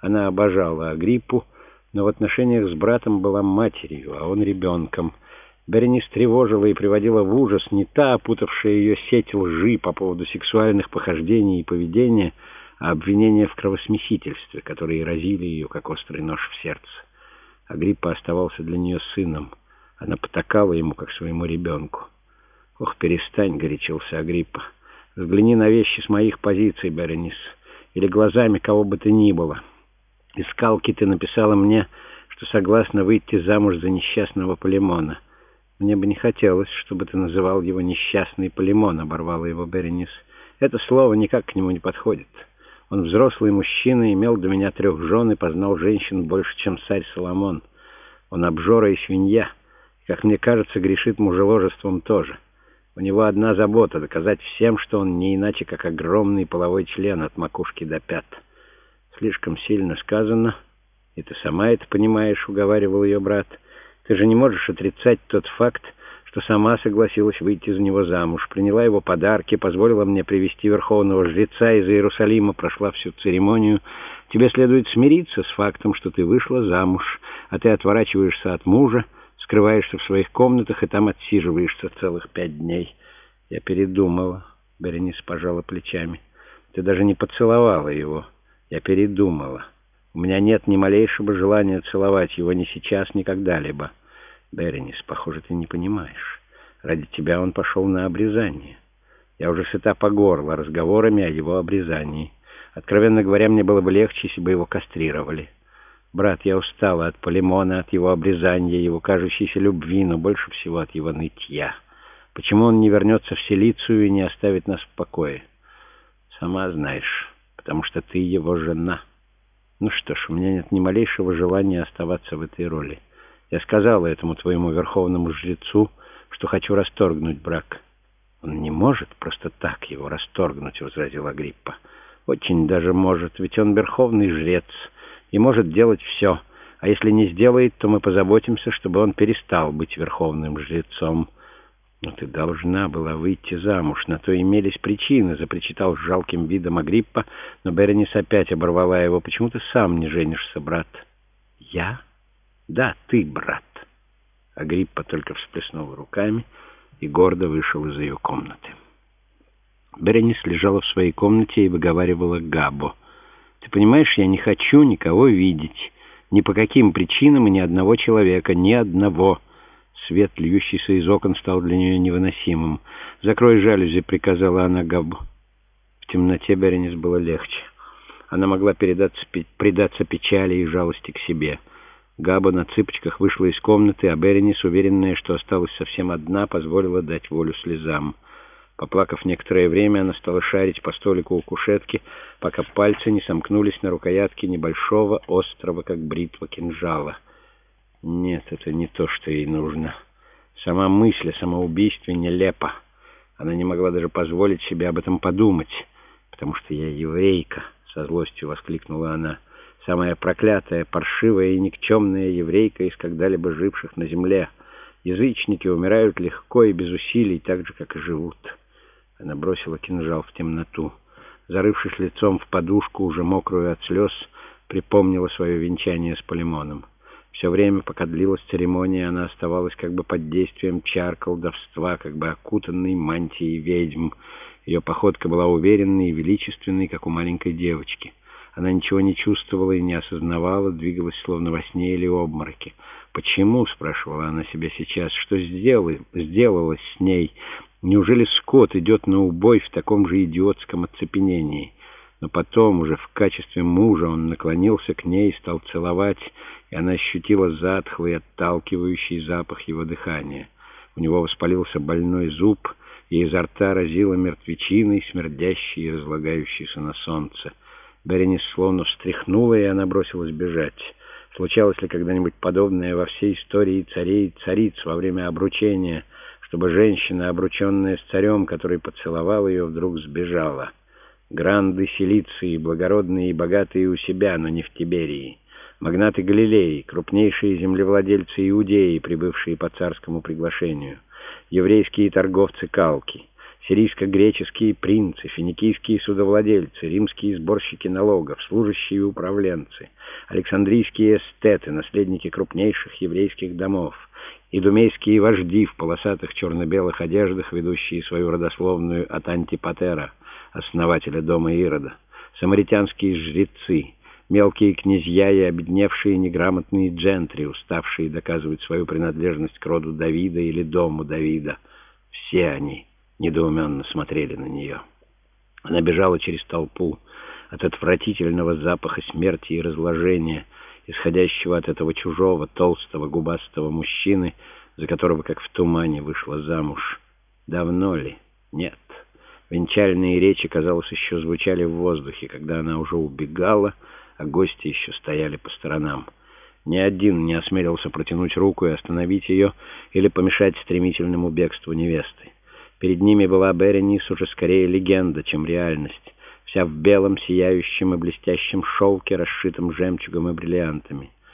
Она обожала Агриппу, но в отношениях с братом была матерью, а он ребенком. Беренис тревожила и приводила в ужас не та, опутавшая ее сеть лжи по поводу сексуальных похождений и поведения, а обвинения в кровосмесительстве, которые разили ее, как острый нож в сердце. Агриппа оставался для нее сыном. Она потакала ему, как своему ребенку. «Ох, перестань», — горячился Агриппа. «Взгляни на вещи с моих позиций, Беренис, или глазами кого бы то ни было. Из Калки ты написала мне, что согласна выйти замуж за несчастного Полимона. Мне бы не хотелось, чтобы ты называл его несчастный Полимон», — оборвала его Беренис. «Это слово никак к нему не подходит. Он взрослый мужчина, имел до меня 3 жен и познал женщин больше, чем царь Соломон. Он обжора и свинья, и, как мне кажется, грешит мужеложеством тоже. У него одна забота — доказать всем, что он не иначе, как огромный половой член от макушки до пят». «Слишком сильно сказано, и ты сама это понимаешь», — уговаривал ее брат. «Ты же не можешь отрицать тот факт, что сама согласилась выйти за него замуж, приняла его подарки, позволила мне привести верховного жреца из Иерусалима, прошла всю церемонию. Тебе следует смириться с фактом, что ты вышла замуж, а ты отворачиваешься от мужа, скрываешься в своих комнатах и там отсиживаешься целых 5 дней». «Я передумала», — Беренис пожала плечами. «Ты даже не поцеловала его». «Я передумала. У меня нет ни малейшего желания целовать его ни сейчас, ни когда-либо». «Беренис, похоже, ты не понимаешь. Ради тебя он пошел на обрезание. Я уже сыта по горло разговорами о его обрезании. Откровенно говоря, мне было бы легче, если бы его кастрировали. Брат, я устала от Полимона, от его обрезания, его кажущейся любви, но больше всего от его нытья. Почему он не вернется в Силицию и не оставит нас в покое? Сама знаешь, потому что ты его жена. Ну что ж, у меня нет ни малейшего желания оставаться в этой роли. Я сказала этому твоему верховному жрецу, что хочу расторгнуть брак». «Он не может просто так его расторгнуть», — возразил Агриппа. «Очень даже может, ведь он верховный жрец и может делать все. А если не сделает, то мы позаботимся, чтобы он перестал быть верховным жрецом». «Но ты должна была выйти замуж, на то имелись причины», — запричитал с жалким видом Агриппа, но Беренис опять оборвала его. «Почему ты сам не женишься, брат?» «Я? Да, ты, брат». Агриппа только всплеснул руками и гордо вышел из ее комнаты. Беренис лежала в своей комнате и выговаривала Габо. «Ты понимаешь, я не хочу никого видеть. Ни по каким причинам и ни одного человека, ни одного». Свет, льющийся из окон, стал для нее невыносимым. «Закрой жалюзи», — приказала она Габо. В темноте Беренис было легче. Она могла предаться печали и жалости к себе. Габо на цыпочках вышла из комнаты, а Беренис, уверенная, что осталась совсем одна, позволила дать волю слезам. Поплакав некоторое время, она стала шарить по столику у кушетки, пока пальцы не сомкнулись на рукоятке небольшого, острого, как бритва, кинжала. Нет, это не то, что ей нужно. Сама мысль о самоубийстве нелепа. Она не могла даже позволить себе об этом подумать. «Потому что я еврейка», — со злостью воскликнула она. «Самая проклятая, паршивая и никчемная еврейка из когда-либо живших на земле. Язычники умирают легко и без усилий, так же, как и живут». Она бросила кинжал в темноту. Зарывшись лицом в подушку, уже мокрую от слез, припомнила свое венчание с Полимоном. Все время, пока длилась церемония, она оставалась как бы под действием чар колдовства, как бы окутанной мантией ведьм. Ее походка была уверенной и величественной, как у маленькой девочки. Она ничего не чувствовала и не осознавала, двигалась словно во сне или обмороке. «Почему?» — спрашивала она себя сейчас. «Что сделалось с ней? Неужели Скотт идет на убой в таком же идиотском оцепенении?» Но потом, уже в качестве мужа, он наклонился к ней и стал целовать, и она ощутила затхлый, отталкивающий запах его дыхания. У него воспалился больной зуб, и изо рта разило мертвечиной, смердящей и разлагающейся на солнце. Беренис словно встряхнула, и она бросилась бежать. Случалось ли когда-нибудь подобное во всей истории царей и цариц во время обручения, чтобы женщина, обрученная с царем, который поцеловал ее, вдруг сбежала? Гранды Силиции, благородные и богатые у себя, но не в Тиберии. Магнаты Галилеи, крупнейшие землевладельцы Иудеи, прибывшие по царскому приглашению. Еврейские торговцы Калки. сирийско-греческие принцы, финикийские судовладельцы, римские сборщики налогов, служащие и управленцы, александрийские эстеты, наследники крупнейших еврейских домов, идумейские вожди в полосатых черно-белых одеждах, ведущие свою родословную от Антипатера, основателя дома Ирода, самаритянские жрецы, мелкие князья и обедневшие неграмотные джентри, уставшие доказывать свою принадлежность к роду Давида или дому Давида. Все они недоуменно смотрели на нее. Она бежала через толпу от отвратительного запаха смерти и разложения, исходящего от этого чужого, толстого, губастого мужчины, за которого, как в тумане, вышла замуж. Давно ли? Нет. Венчальные речи, казалось, еще звучали в воздухе, когда она уже убегала, а гости еще стояли по сторонам. Ни один не осмелился протянуть руку и остановить ее или помешать стремительному бегству невесты. Перед ними была Беренис уже скорее легенда, чем реальность, вся в белом, сияющем и блестящем шелке, расшитом жемчугом и бриллиантами.